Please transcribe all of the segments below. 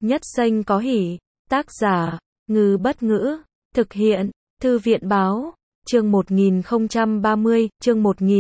Nhất danh có hỷ. Tác giả, Ngư Bất Ngữ. Thực hiện, Thư viện Báo. Chương 1030, chương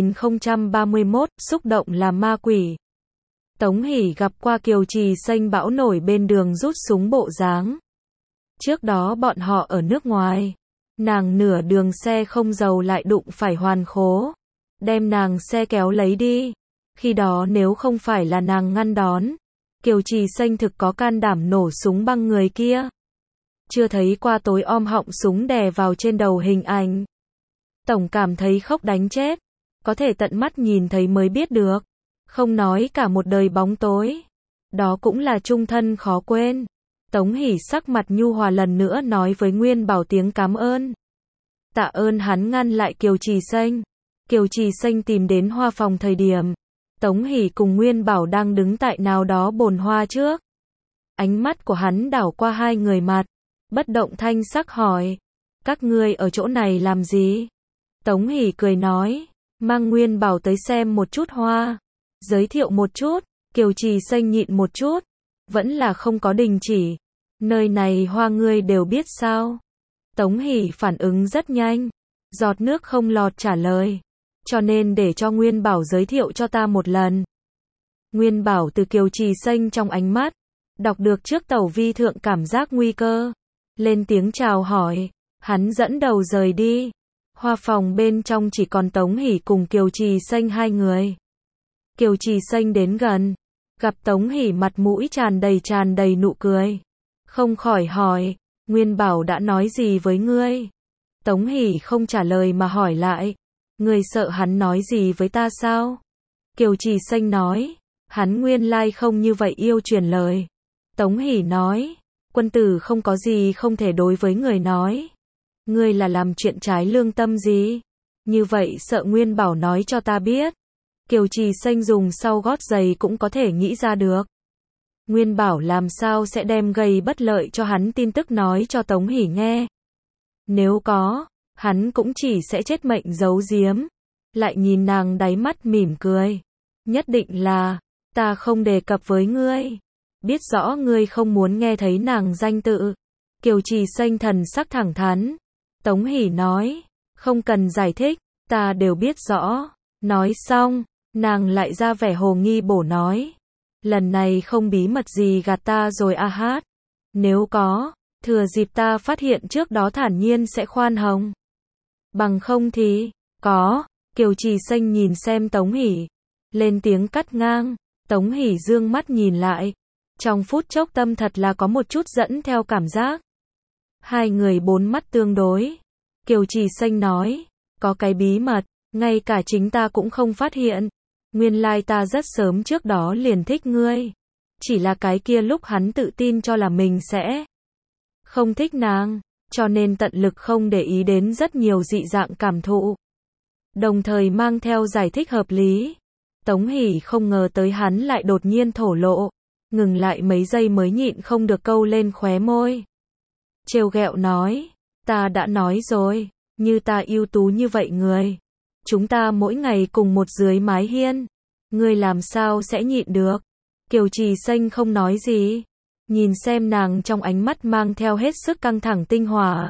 1031, xúc động là ma quỷ. Tống Hỷ gặp qua Kiều Trì Xanh bão nổi bên đường rút súng bộ dáng. Trước đó bọn họ ở nước ngoài. Nàng nửa đường xe không dầu lại đụng phải Hoàn Khố. Đem nàng xe kéo lấy đi. Khi đó nếu không phải là nàng ngăn đón, Kiều Trì Xanh thực có can đảm nổ súng băng người kia. Chưa thấy qua tối om họng súng đè vào trên đầu hình ảnh. Tổng cảm thấy khóc đánh chết. Có thể tận mắt nhìn thấy mới biết được. Không nói cả một đời bóng tối. Đó cũng là chung thân khó quên. Tống Hỷ sắc mặt nhu hòa lần nữa nói với Nguyên Bảo tiếng cảm ơn. Tạ ơn hắn ngăn lại Kiều Trì Xanh. Kiều Trì Xanh tìm đến hoa phòng thời điểm. Tống Hỷ cùng Nguyên Bảo đang đứng tại nào đó bồn hoa trước. Ánh mắt của hắn đảo qua hai người mặt. Bất động thanh sắc hỏi. Các ngươi ở chỗ này làm gì? Tống Hỷ cười nói. Mang Nguyên Bảo tới xem một chút hoa. Giới thiệu một chút. Kiều Trì Xanh nhịn một chút. Vẫn là không có đình chỉ. Nơi này hoa ngươi đều biết sao? Tống Hỷ phản ứng rất nhanh. Giọt nước không lọt trả lời. Cho nên để cho Nguyên Bảo giới thiệu cho ta một lần. Nguyên Bảo từ Kiều Trì Xanh trong ánh mắt. Đọc được trước tẩu vi thượng cảm giác nguy cơ. Lên tiếng chào hỏi. Hắn dẫn đầu rời đi. Hoa phòng bên trong chỉ còn Tống Hỷ cùng Kiều Trì Xanh hai người. Kiều Trì Xanh đến gần. Gặp Tống Hỷ mặt mũi tràn đầy nụ cười. Không khỏi hỏi. Nguyên Bảo đã nói gì với ngươi? Tống Hỷ không trả lời mà hỏi lại. Ngươi sợ hắn nói gì với ta sao? Kiều Trì Xanh nói. Hắn nguyên lai không như vậy yêu truyền lời. Tống Hỷ nói. Quân tử không có gì không thể đối với người nói. Ngươi là làm chuyện trái lương tâm gì? Như vậy sợ Nguyên Bảo nói cho ta biết. Kiều Trì Xanh dùng sau gót giày cũng có thể nghĩ ra được. Nguyên Bảo làm sao sẽ đem gây bất lợi cho hắn tin tức nói cho Tống Hỷ nghe. Nếu có, hắn cũng chỉ sẽ chết mệnh giấu giếm. Lại nhìn nàng đáy mắt mỉm cười. Nhất định là, ta không đề cập với ngươi. Biết rõ ngươi không muốn nghe thấy nàng danh tự. Kiều Trì Xanh thần sắc thẳng thắn. Tống Hỷ nói, không cần giải thích, ta đều biết rõ. Nói xong, nàng lại ra vẻ hồ nghi bổ nói. Lần này không bí mật gì gạt ta rồi a hát. Nếu có, thừa dịp ta phát hiện trước đó thản nhiên sẽ khoan hồng. Bằng không thì, có. Kiều Trì Xanh nhìn xem Tống Hỷ. Lên tiếng cắt ngang. Tống Hỷ dương mắt nhìn lại. Trong phút chốc tâm thật là có một chút dẫn theo cảm giác. Hai người bốn mắt tương đối. Kiều Trì Xanh nói. Có cái bí mật, ngay cả chính ta cũng không phát hiện. Nguyên lai ta rất sớm trước đó liền thích ngươi. Chỉ là cái kia lúc hắn tự tin cho là mình sẽ không thích nàng. Cho nên tận lực không để ý đến rất nhiều dị dạng cảm thụ. Đồng thời mang theo giải thích hợp lý. Tống Hỷ không ngờ tới hắn lại đột nhiên thổ lộ. Ngừng lại mấy giây mới nhịn không được câu lên khóe môi. Trêu ghẹo nói. Ta đã nói rồi. Như ta ưu tú như vậy người. Chúng ta mỗi ngày cùng một dưới mái hiên. Ngươi làm sao sẽ nhịn được? Kiều Trì Xanh không nói gì. Nhìn xem nàng trong ánh mắt mang theo hết sức căng thẳng tinh hỏa.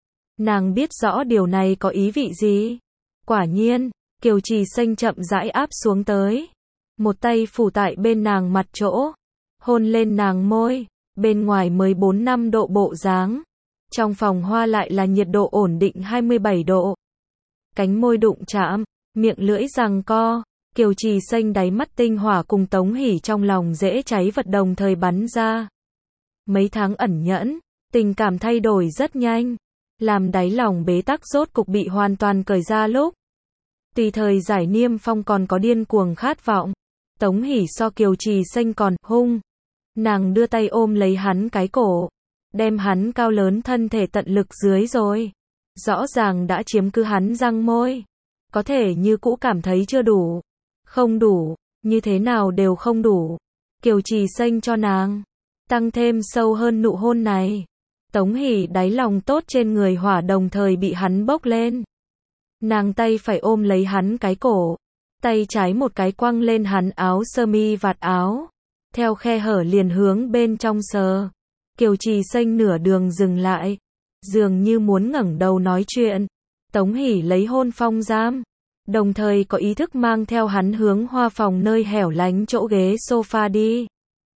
Nàng biết rõ điều này có ý vị gì. Quả nhiên, Kiều Trì Xanh chậm rãi áp xuống tới. Một tay phủ tại bên nàng mặt chỗ. Hôn lên nàng môi. Bên ngoài 14-15 độ bộ dáng. Trong phòng hoa lại là nhiệt độ ổn định 27 độ. Cánh môi đụng chạm, miệng lưỡi giằng co. Kiều Trì Xanh đáy mắt tinh hỏa cùng Tống Hỷ trong lòng dễ cháy vật đồng thời bắn ra. Mấy tháng ẩn nhẫn, tình cảm thay đổi rất nhanh. Làm đáy lòng bế tắc rốt cục bị hoàn toàn cởi ra lúc. Tùy thời giải niêm phong còn có điên cuồng khát vọng. Tống Hỷ so Kiều Trì Xanh còn hung. Nàng đưa tay ôm lấy hắn cái cổ. Đem hắn cao lớn thân thể tận lực dưới rồi. Rõ ràng đã chiếm cứ hắn răng môi. Có thể như cũ cảm thấy chưa đủ. Không đủ, như thế nào đều không đủ. Kiều Trì Xanh cho nàng tăng thêm sâu hơn nụ hôn này. Tống Hỷ đáy lòng tốt trên người hỏa đồng thời bị hắn bốc lên. Nàng tay phải ôm lấy hắn cái cổ. Tay trái một cái quăng lên hắn áo sơ mi vạt áo. Theo khe hở liền hướng bên trong sờ. Kiều Trì Xanh nửa đường dừng lại, dường như muốn ngẩng đầu nói chuyện. Tống Hỷ lấy hôn phong giam, đồng thời có ý thức mang theo hắn hướng hoa phòng nơi hẻo lánh chỗ ghế sofa đi.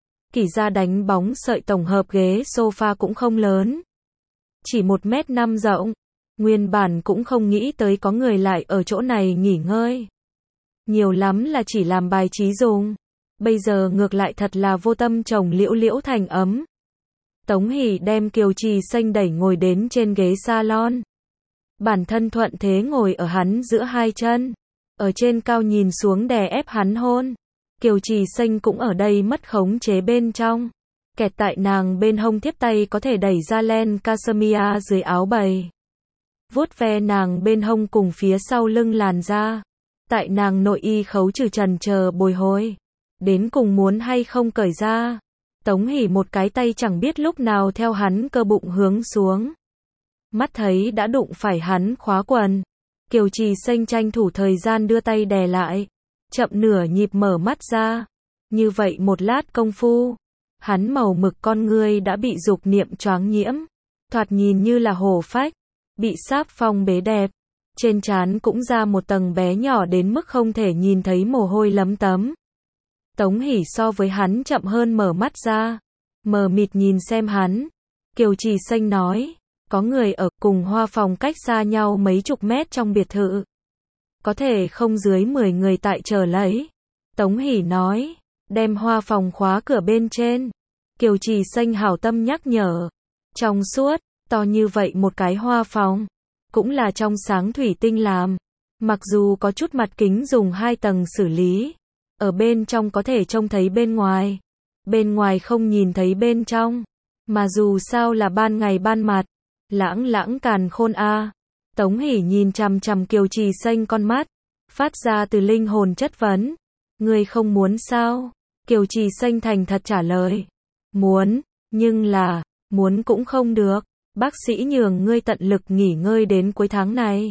Kỷ gia đánh bóng sợi tổng hợp ghế sofa cũng không lớn, chỉ 1m5 rộng, nguyên bản cũng không nghĩ tới có người lại ở chỗ này nghỉ ngơi. Nhiều lắm là chỉ làm bài trí dùng, bây giờ ngược lại thật là vô tâm trồng liễu liễu thành ấm. Tống Hỷ đem Kiều Trì Xanh đẩy ngồi đến trên ghế salon. Bản thân thuận thế ngồi ở hắn giữa hai chân, ở trên cao nhìn xuống đè ép hắn hôn. Kiều Trì Xanh cũng ở đây mất khống chế bên trong, kẹt tại nàng bên hông, tiếp tay có thể đẩy ra len cashmere dưới áo bày, vuốt ve nàng bên hông cùng phía sau lưng làn da, tại nàng nội y khấu trừ trần chờ bồi hồi, đến cùng muốn hay không cởi ra. Tống Hỷ một cái tay chẳng biết lúc nào theo hắn cơ bụng hướng xuống, mắt thấy đã đụng phải hắn khóa quần. Kiều Trì Xanh tranh thủ thời gian đưa tay đè lại, chậm nửa nhịp mở mắt ra. Như vậy một lát công phu, hắn màu mực con ngươi đã bị dục niệm choáng nhiễm, thoạt nhìn như là hổ phách, bị sáp phong bế đẹp. Trên trán cũng ra một tầng bé nhỏ đến mức không thể nhìn thấy mồ hôi lấm tấm. Tống Hỷ so với hắn chậm hơn mở mắt ra, mờ mịt nhìn xem hắn. Kiều Trì Xanh nói, có người ở cùng hoa phòng cách xa nhau mấy chục mét trong biệt thự. Có thể không dưới 10 người tại chờ lấy. Tống Hỷ nói, đem hoa phòng khóa cửa bên trên. Kiều Trì Xanh hảo tâm nhắc nhở. Trong suốt, to như vậy một cái hoa phòng, cũng là trong sáng thủy tinh làm. Mặc dù có chút mặt kính dùng 2 tầng xử lý, ở bên trong có thể trông thấy bên ngoài. Bên ngoài không nhìn thấy bên trong. Mà dù sao là ban ngày ban mặt. Lãng lãng càn khôn a. Tống Hỷ nhìn chằm chằm Kiều Trì Xanh con mắt, phát ra từ linh hồn chất vấn. Ngươi không muốn sao? Kiều Trì Xanh thành thật trả lời. Muốn, nhưng là, muốn cũng không được. Bác sĩ nhường ngươi tận lực nghỉ ngơi đến cuối tháng này.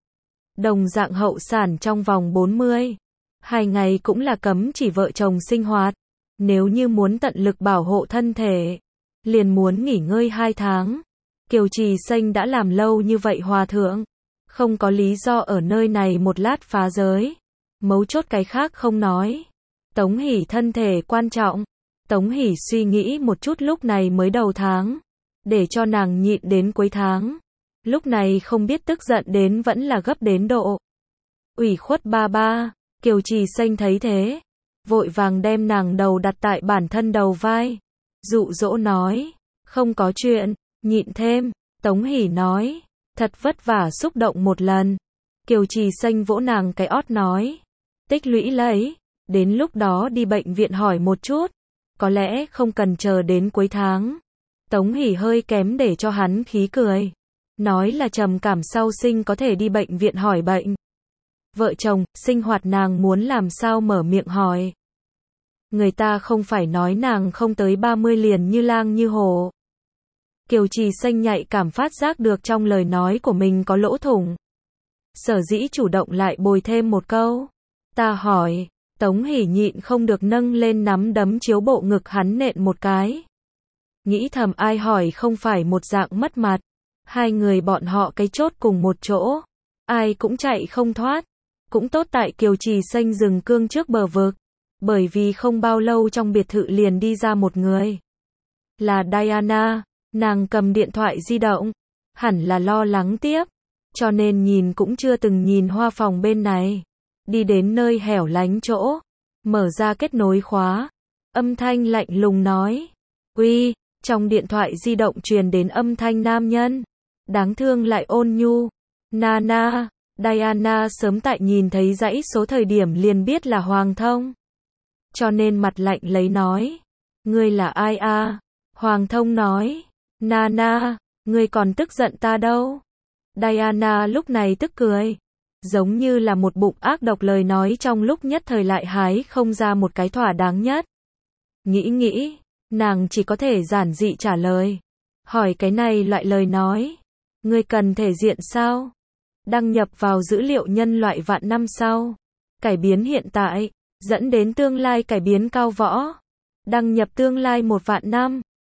Đồng dạng hậu sản trong vòng 40. 2 ngày cũng là cấm chỉ vợ chồng sinh hoạt. Nếu như muốn tận lực bảo hộ thân thể, liền muốn nghỉ ngơi 2 tháng. Kiều Trì Xanh đã làm lâu như vậy hòa thượng, không có lý do ở nơi này một lát phá giới. Mấu chốt cái khác không nói. Tống Hỷ thân thể quan trọng. Tống Hỷ suy nghĩ một chút, lúc này mới đầu tháng, để cho nàng nhịn đến cuối tháng. Lúc này không biết tức giận đến vẫn là gấp đến độ ủy khuất ba ba. Kiều Trì Xanh thấy thế, vội vàng đem nàng đầu đặt tại bản thân đầu vai, dụ dỗ nói, không có chuyện, nhịn thêm. Tống Hỷ nói, thật vất vả xúc động một lần. Kiều Trì Xanh vỗ nàng cái ót nói, tích lũy lấy, đến lúc đó đi bệnh viện hỏi một chút, có lẽ không cần chờ đến cuối tháng. Tống Hỷ hơi kém để cho hắn khí cười, nói là trầm cảm sau sinh có thể đi bệnh viện hỏi bệnh. Vợ chồng, sinh hoạt nàng muốn làm sao mở miệng hỏi. Người ta không phải nói nàng không tới 30 liền như lang như hổ. Kiều Trì Xanh nhạy cảm phát giác được trong lời nói của mình có lỗ thủng. Sở dĩ chủ động lại bồi thêm một câu. Ta hỏi. Tống Hỷ nhịn không được nâng lên nắm đấm chiếu bộ ngực hắn nện một cái. Nghĩ thầm ai hỏi không phải một dạng mất mặt. 2 người bọn họ cái chốt cùng một chỗ, ai cũng chạy không thoát. Cũng tốt tại Kiều Trì Xanh dừng cương trước bờ vực, bởi vì không bao lâu trong biệt thự liền đi ra một người. Là Diana, nàng cầm điện thoại di động, hẳn là lo lắng tiếp, cho nên nhìn cũng chưa từng nhìn hoa phòng bên này. Đi đến nơi hẻo lánh chỗ, mở ra kết nối khóa, âm thanh lạnh lùng nói, uy. Trong điện thoại di động truyền đến âm thanh nam nhân, đáng thương lại ôn nhu, Nana. Diana sớm tại nhìn thấy dãy số thời điểm liền biết là Hoàng Thông, cho nên mặt lạnh lấy nói, ngươi là ai a? Hoàng Thông nói, Nana, ngươi còn tức giận ta đâu. Diana lúc này tức cười, giống như là một bụng ác độc lời nói trong lúc nhất thời lại hái không ra một cái thỏa đáng nhất. Nghĩ, nàng chỉ có thể giản dị trả lời, hỏi cái này loại lời nói, ngươi cần thể diện sao? Đăng nhập vào dữ liệu nhân loại vạn năm sau, cải biến hiện tại, dẫn đến tương lai cải biến cao võ. Đăng nhập tương lai 1 vạn năm.